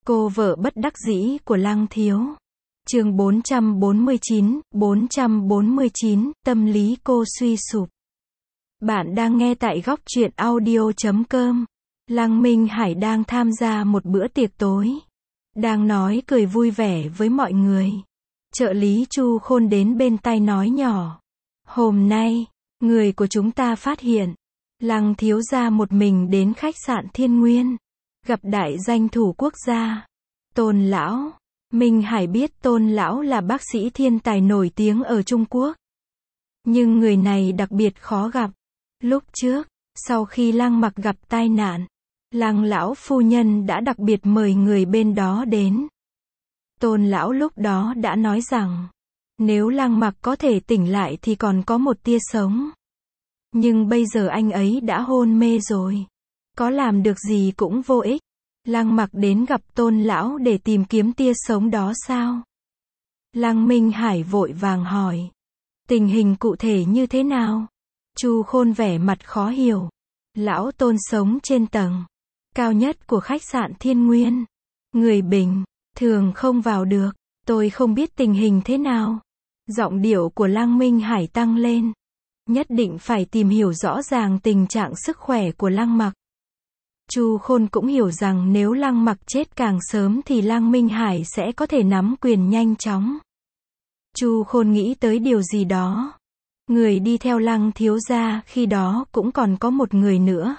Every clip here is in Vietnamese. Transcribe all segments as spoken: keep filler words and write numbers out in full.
Cô vợ bất đắc dĩ của Lăng Thiếu. Chương bốn trăm bốn mươi chín, bốn trăm bốn mươi chín, tâm lý cô suy sụp. Bạn đang nghe tại góc truyện audio chấm com. Lăng Minh Hải đang tham gia một bữa tiệc tối. Đang nói cười vui vẻ với mọi người. Trợ lý Chu Khôn đến bên tai nói nhỏ. Hôm nay, người của chúng ta phát hiện, Lăng thiếu gia một mình đến khách sạn Thiên Nguyên. Gặp đại danh thủ quốc gia. Tôn Lão. Minh Hải biết Tôn Lão là bác sĩ thiên tài nổi tiếng ở Trung Quốc. Nhưng người này đặc biệt khó gặp. Lúc trước, sau khi Lăng Mặc gặp tai nạn, Lăng lão phu nhân đã đặc biệt mời người bên đó đến. Tôn Lão lúc đó đã nói rằng, nếu Lăng Mặc có thể tỉnh lại thì còn có một tia sống. Nhưng bây giờ anh ấy đã hôn mê rồi. Có làm được gì cũng vô ích. Lăng Mặc đến gặp Tôn Lão để tìm kiếm tia sống đó sao? Lăng Minh Hải vội vàng hỏi. Tình hình cụ thể như thế nào? Chu Khôn vẻ mặt khó hiểu. Lão Tôn sống trên tầng cao nhất của khách sạn Thiên Nguyên. Người bình thường không vào được. Tôi không biết tình hình thế nào. Giọng điệu của Lăng Minh Hải tăng lên. Nhất định phải tìm hiểu rõ ràng tình trạng sức khỏe của Lăng Mặc. Chu Khôn cũng hiểu rằng nếu Lăng Mặc chết càng sớm thì Lăng Minh Hải sẽ có thể nắm quyền nhanh chóng. Chu Khôn nghĩ tới điều gì đó. Người đi theo Lăng thiếu gia khi đó cũng còn có một người nữa.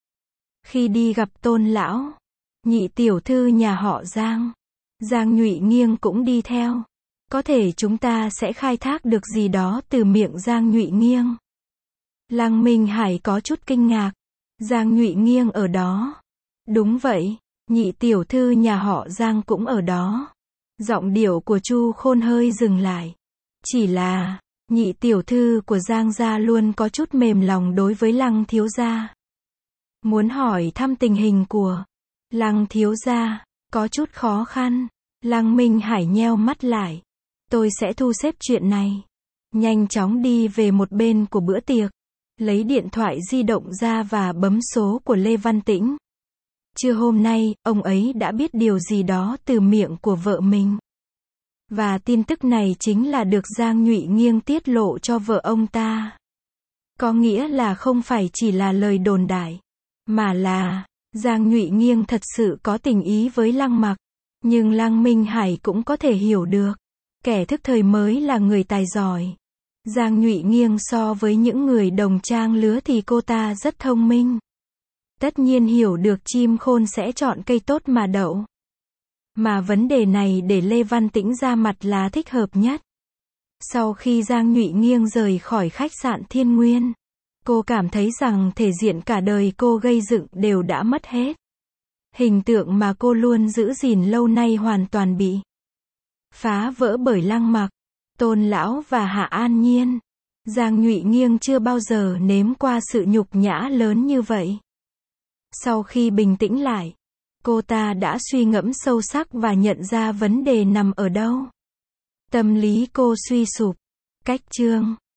Khi đi gặp Tôn Lão, nhị tiểu thư nhà họ Giang, Giang Nhụy Nghiêng cũng đi theo. Có thể chúng ta sẽ khai thác được gì đó từ miệng Giang Nhụy Nghiêng. Lăng Minh Hải có chút kinh ngạc. Giang Nhụy Nghiêng ở đó. Đúng vậy, nhị tiểu thư nhà họ Giang cũng ở đó. Giọng điệu của Chu Khôn hơi dừng lại. Chỉ là, nhị tiểu thư của Giang gia luôn có chút mềm lòng đối với Lăng thiếu gia. Muốn hỏi thăm tình hình của Lăng thiếu gia, có chút khó khăn. Lăng Minh Hải nheo mắt lại. Tôi sẽ thu xếp chuyện này. Nhanh chóng đi về một bên của bữa tiệc. Lấy điện thoại di động ra và bấm số của Lê Văn Tĩnh. Trưa hôm nay, ông ấy đã biết điều gì đó từ miệng của vợ mình. Và tin tức này chính là được Giang Nhụy Nghiêng tiết lộ cho vợ ông ta. Có nghĩa là không phải chỉ là lời đồn đại, mà là Giang Nhụy Nghiêng thật sự có tình ý với Lăng Mặc. Nhưng Lăng Minh Hải cũng có thể hiểu được. Kẻ thức thời mới là người tài giỏi. Giang Nhụy Nghiêng so với những người đồng trang lứa thì cô ta rất thông minh. Tất nhiên hiểu được chim khôn sẽ chọn cây tốt mà đậu. Mà vấn đề này để Lê Văn Tĩnh ra mặt là thích hợp nhất. Sau khi Giang Nhụy Nghiêng rời khỏi khách sạn Thiên Nguyên, cô cảm thấy rằng thể diện cả đời cô gây dựng đều đã mất hết. Hình tượng mà cô luôn giữ gìn lâu nay hoàn toàn bị phá vỡ bởi Lăng Mặc, Tôn Lão và Hạ An Nhiên. Giang Nhụy Nghiêng chưa bao giờ nếm qua sự nhục nhã lớn như vậy. Sau khi bình tĩnh lại, cô ta đã suy ngẫm sâu sắc và nhận ra vấn đề nằm ở đâu. Tâm lý cô suy sụp. Cách chương